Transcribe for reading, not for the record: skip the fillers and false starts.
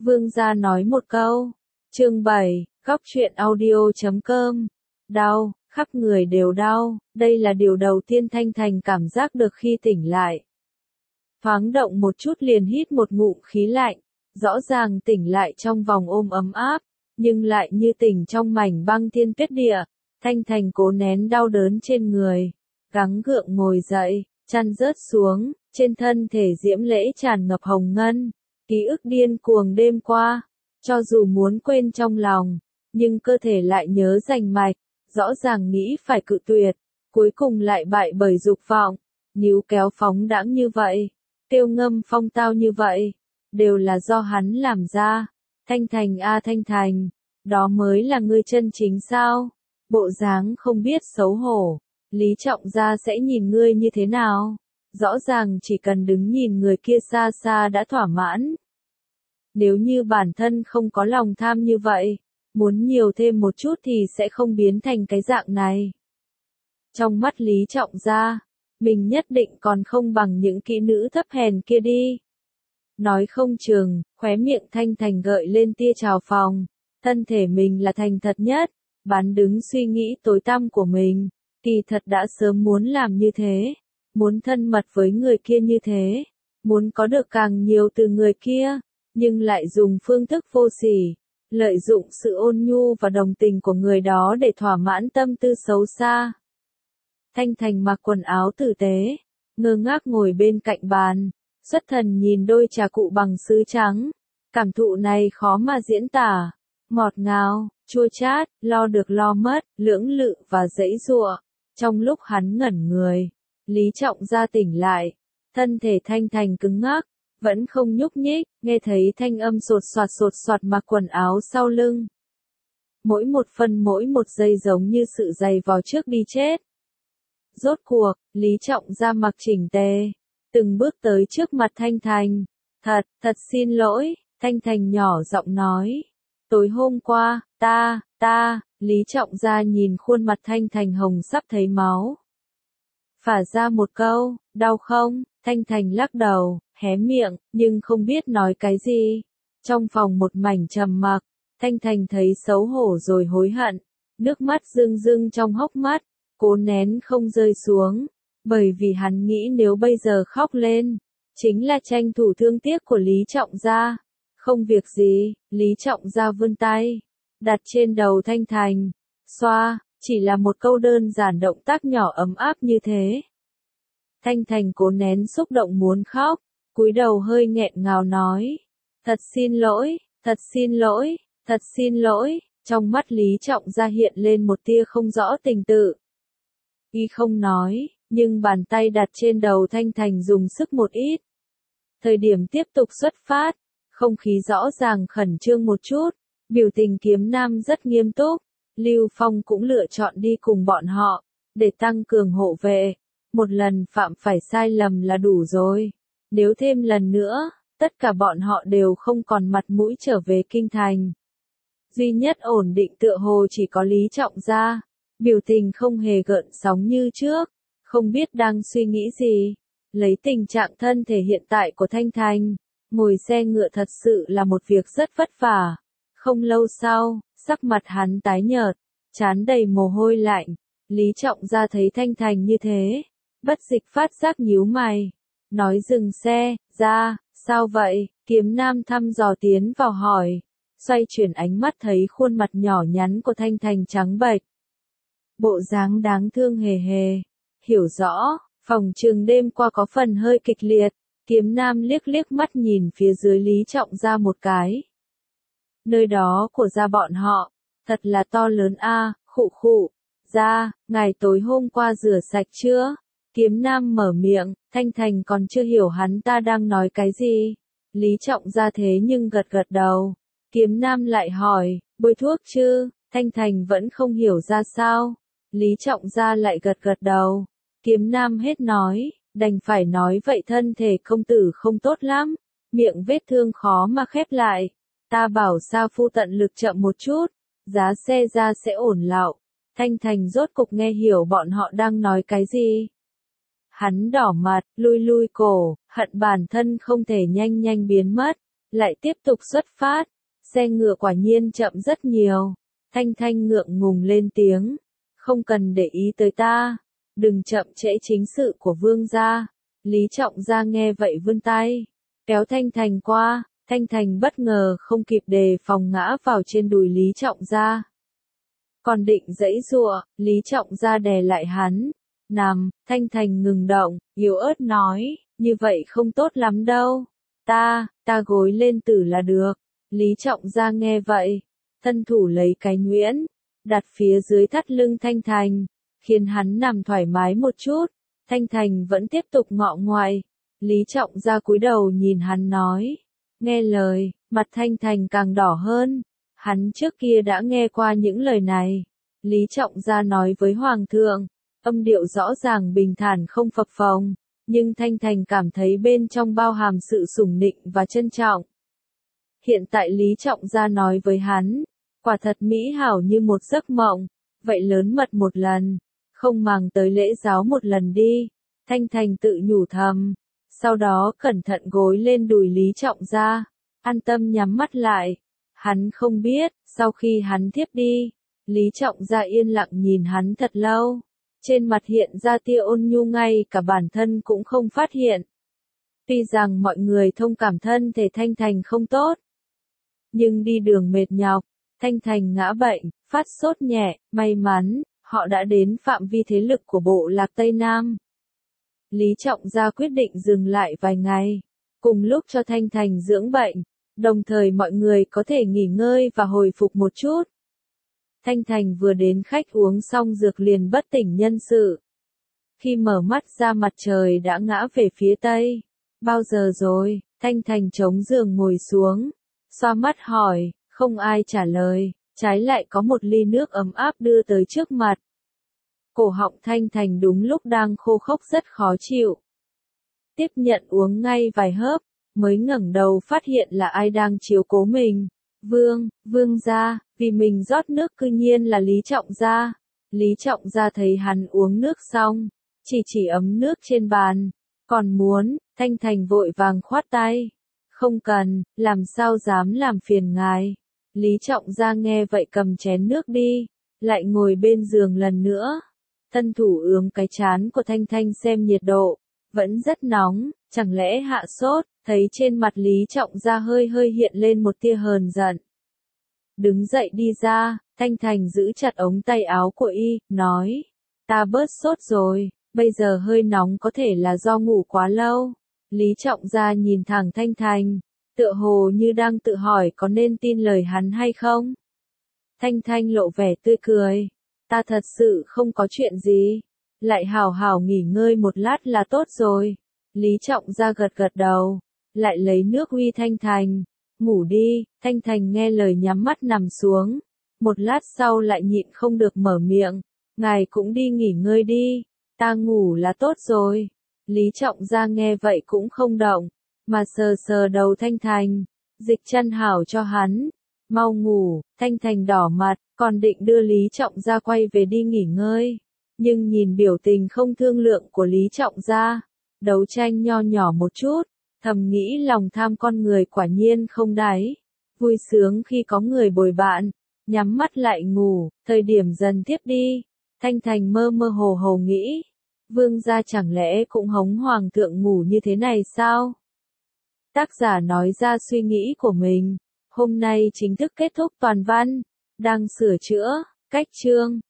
Vương gia nói một câu. Chương 7, góc truyện audio.com. Đau, khắp người đều đau, đây là điều đầu tiên Thanh Thành cảm giác được khi tỉnh lại. Thoáng động một chút liền hít một ngụm khí lạnh, rõ ràng tỉnh lại trong vòng ôm ấm áp, nhưng lại như tỉnh trong mảnh băng thiên tuyết địa. Thanh Thành cố nén đau đớn trên người, gắng gượng ngồi dậy, chăn rớt xuống, trên thân thể diễm lễ tràn ngập hồng ngân, ký ức điên cuồng đêm qua, cho dù muốn quên trong lòng, nhưng cơ thể lại nhớ rành mạch, rõ ràng nghĩ phải cự tuyệt, cuối cùng lại bại bởi dục vọng, níu kéo phóng đãng như vậy, tiêu ngâm phong tao như vậy, đều là do hắn làm ra. Thanh Thành a Thanh Thành, đó mới là ngươi chân chính sao? Bộ dáng không biết xấu hổ, Lý Trọng Gia sẽ nhìn ngươi như thế nào? Rõ ràng chỉ cần đứng nhìn người kia xa xa đã thỏa mãn. Nếu như bản thân không có lòng tham như vậy, muốn nhiều thêm một chút thì sẽ không biến thành cái dạng này. Trong mắt Lý Trọng Gia, mình nhất định còn không bằng những kỹ nữ thấp hèn kia đi. Nói không chừng, khóe miệng Thanh Thành gợi lên tia trào phồng, thân thể mình là thành thật nhất, bán đứng suy nghĩ tối tăm của mình, kỳ thật đã sớm muốn làm như thế, muốn thân mật với người kia như thế, muốn có được càng nhiều từ người kia, nhưng lại dùng phương thức vô sỉ, lợi dụng sự ôn nhu và đồng tình của người đó để thỏa mãn tâm tư xấu xa. Thanh Thành mặc quần áo tử tế, ngơ ngác ngồi bên cạnh bàn, xuất thần nhìn đôi trà cụ bằng sứ trắng, cảm thụ này khó mà diễn tả, ngọt ngào, chua chát, lo được lo mất, lưỡng lự và giãy giụa. Trong lúc hắn ngẩn người, Lý Trọng Gia tỉnh lại, thân thể Thanh Thành cứng ngắc, vẫn không nhúc nhích, nghe thấy thanh âm sột soạt mặc quần áo sau lưng. Mỗi một phân mỗi một giây giống như sự giày vò trước đi chết. Rốt cuộc, Lý Trọng Gia mặc chỉnh tề, từng bước tới trước mặt Thanh Thành. Thật xin lỗi, Thanh Thành nhỏ giọng nói. Tối hôm qua, Lý Trọng Gia nhìn khuôn mặt Thanh Thành hồng sắp thấy máu. Phả ra một câu, đau không? Thanh Thành lắc đầu, hé miệng, nhưng không biết nói cái gì. Trong phòng một mảnh trầm mặc, Thanh Thành thấy xấu hổ rồi hối hận, nước mắt rưng rưng trong hốc mắt, cố nén không rơi xuống, bởi vì hắn nghĩ nếu bây giờ khóc lên, chính là tranh thủ thương tiếc của Lý Trọng Gia. Không việc gì, Lý Trọng Gia vươn tay, đặt trên đầu Thanh Thành, xoa, chỉ là một câu đơn giản động tác nhỏ ấm áp như thế. Thanh Thành cố nén xúc động muốn khóc, cúi đầu hơi nghẹn ngào nói, thật xin lỗi, trong mắt Lý Trọng Gia hiện lên một tia không rõ tình tự. Y không nói, nhưng bàn tay đặt trên đầu Thanh Thành dùng sức một ít. Thời điểm tiếp tục xuất phát, không khí rõ ràng khẩn trương một chút, biểu tình Kiếm Nam rất nghiêm túc, Lưu Phong cũng lựa chọn đi cùng bọn họ, để tăng cường hộ vệ. Một lần phạm phải sai lầm là đủ rồi. Nếu thêm lần nữa, tất cả bọn họ đều không còn mặt mũi trở về kinh thành. Duy nhất ổn định tựa hồ chỉ có Lý Trọng Gia, biểu tình không hề gợn sóng như trước, không biết đang suy nghĩ gì. Lấy tình trạng thân thể hiện tại của Thanh Thành, ngồi xe ngựa thật sự là một việc rất vất vả. Không lâu sau, sắc mặt hắn tái nhợt, trán đầy mồ hôi lạnh. Lý Trọng Gia thấy Thanh Thành như thế, bất dịch phát giác nhíu mày, nói dừng xe, ra, sao vậy? Kiếm Nam thăm dò tiến vào hỏi, xoay chuyển ánh mắt thấy khuôn mặt nhỏ nhắn của Thanh Thành trắng bệch. Bộ dáng đáng thương hề hề, hiểu rõ, phòng trường đêm qua có phần hơi kịch liệt, Kiếm Nam liếc liếc mắt nhìn phía dưới Lý Trọng Gia một cái. Nơi đó của gia bọn họ, thật là to lớn a, khụ, ra, ngài tối hôm qua rửa sạch chưa? Kiếm Nam mở miệng, Thanh Thành còn chưa hiểu hắn ta đang nói cái gì. Lý Trọng Gia thế nhưng gật đầu. Kiếm Nam lại hỏi, bôi thuốc chứ? Thanh Thành vẫn không hiểu ra sao. Lý Trọng Gia lại gật đầu. Kiếm Nam hết nói, đành phải nói vậy thân thể công tử không tốt lắm. Miệng vết thương khó mà khép lại. Ta bảo Sa Phu tận lực chậm một chút, giá xe ra sẽ ổn lạo. Thanh Thành rốt cục nghe hiểu bọn họ đang nói cái gì. Hắn đỏ mặt, lui cổ, hận bản thân không thể nhanh biến mất. lại tiếp tục xuất phát. Xe ngựa quả nhiên chậm rất nhiều. Thanh Thanh ngượng ngùng lên tiếng. Không cần để ý tới ta. Đừng chậm trễ chính sự của vương gia. Lý Trọng Gia nghe vậy vươn tay. Kéo Thanh Thành qua. Thanh Thành bất ngờ không kịp đề phòng ngã vào trên đùi Lý Trọng Gia. Còn định giãy giụa, Lý Trọng Gia đè lại hắn. Nằm, Thanh Thành ngừng động, yếu ớt nói, như vậy không tốt lắm đâu. Ta gối lên tử là được. Lý Trọng Gia nghe vậy, thân thủ lấy cái nhuyễn, đặt phía dưới thắt lưng Thanh Thành, khiến hắn nằm thoải mái một chút. Thanh Thành vẫn tiếp tục ngọ ngoại. Lý Trọng Gia cúi đầu nhìn hắn nói. Nghe lời, mặt Thanh Thành càng đỏ hơn. Hắn trước kia đã nghe qua những lời này. Lý Trọng Gia nói với Hoàng thượng, âm điệu rõ ràng bình thản không phập phồng, nhưng Thanh Thành cảm thấy bên trong bao hàm sự sủng nịnh và trân trọng. Hiện tại Lý Trọng Gia nói với hắn, quả thật mỹ hảo như một giấc mộng, vậy lớn mật một lần, không màng tới lễ giáo một lần đi. Thanh Thành tự nhủ thầm, sau đó cẩn thận gối lên đùi Lý Trọng Gia, an tâm nhắm mắt lại. Hắn không biết, sau khi hắn thiếp đi, Lý Trọng Gia yên lặng nhìn hắn thật lâu. Trên mặt hiện ra tia ôn nhu, ngay cả bản thân cũng không phát hiện. Tuy rằng mọi người thông cảm thân thể Thanh Thành không tốt, nhưng đi đường mệt nhọc, Thanh Thành ngã bệnh, phát sốt nhẹ, may mắn, họ đã đến phạm vi thế lực của bộ lạc Tây Nam. Lý Trọng Gia quyết định dừng lại vài ngày, cùng lúc cho Thanh Thành dưỡng bệnh, đồng thời mọi người có thể nghỉ ngơi và hồi phục một chút. Thanh Thành vừa đến khách uống xong dược liền bất tỉnh nhân sự. Khi mở mắt ra mặt trời đã ngã về phía tây. Bao giờ rồi? Thanh Thành chống giường ngồi xuống, xoa mắt hỏi, không ai trả lời, trái lại có một ly nước ấm áp đưa tới trước mặt. Cổ họng Thanh Thành đúng lúc đang khô khốc rất khó chịu. Tiếp nhận uống ngay vài hớp, mới ngẩng đầu phát hiện là ai đang chiếu cố mình. Vương gia, vì mình rót nước cư nhiên là Lý Trọng Gia. Lý Trọng Gia thấy hắn uống nước xong, chỉ ấm nước trên bàn. Còn muốn, Thanh Thành vội vàng khoát tay. Không cần, làm sao dám làm phiền ngài. Lý Trọng Gia nghe vậy cầm chén nước đi, lại ngồi bên giường lần nữa. Thân thủ ướm cái trán của Thanh Thanh xem nhiệt độ, vẫn rất nóng, chẳng lẽ hạ sốt. Thấy trên mặt Lý Trọng Gia hơi hiện lên một tia hờn giận. Đứng dậy đi ra, Thanh Thành giữ chặt ống tay áo của y, nói. Ta bớt sốt rồi, bây giờ hơi nóng có thể là do ngủ quá lâu. Lý Trọng Gia nhìn thẳng Thanh Thành, tựa hồ như đang tự hỏi có nên tin lời hắn hay không. Thanh Thanh lộ vẻ tươi cười. Ta thật sự không có chuyện gì. Lại hảo hảo nghỉ ngơi một lát là tốt rồi. Lý Trọng Gia gật đầu. Lại lấy nước uy Thanh Thành. Ngủ đi. Thanh Thành nghe lời nhắm mắt nằm xuống. Một lát sau lại nhịn không được mở miệng. Ngài cũng đi nghỉ ngơi đi. Ta ngủ là tốt rồi. Lý Trọng Gia nghe vậy cũng không động, mà sờ đầu Thanh Thành. Dịch chân hảo cho hắn. Mau ngủ. Thanh Thành đỏ mặt, còn định đưa Lý Trọng Gia quay về đi nghỉ ngơi. Nhưng nhìn biểu tình không thương lượng của Lý Trọng Gia, đấu tranh nho nhỏ một chút, thầm nghĩ lòng tham con người quả nhiên không đáy. Vui sướng khi có người bồi bạn, nhắm mắt lại ngủ, thời điểm dần tiếp đi. Thanh Thành mơ hồ nghĩ, vương gia chẳng lẽ cũng hống hoàng thượng ngủ như thế này sao? Tác giả nói ra suy nghĩ của mình. Hôm nay chính thức kết thúc toàn văn, đang sửa chữa, cách chương.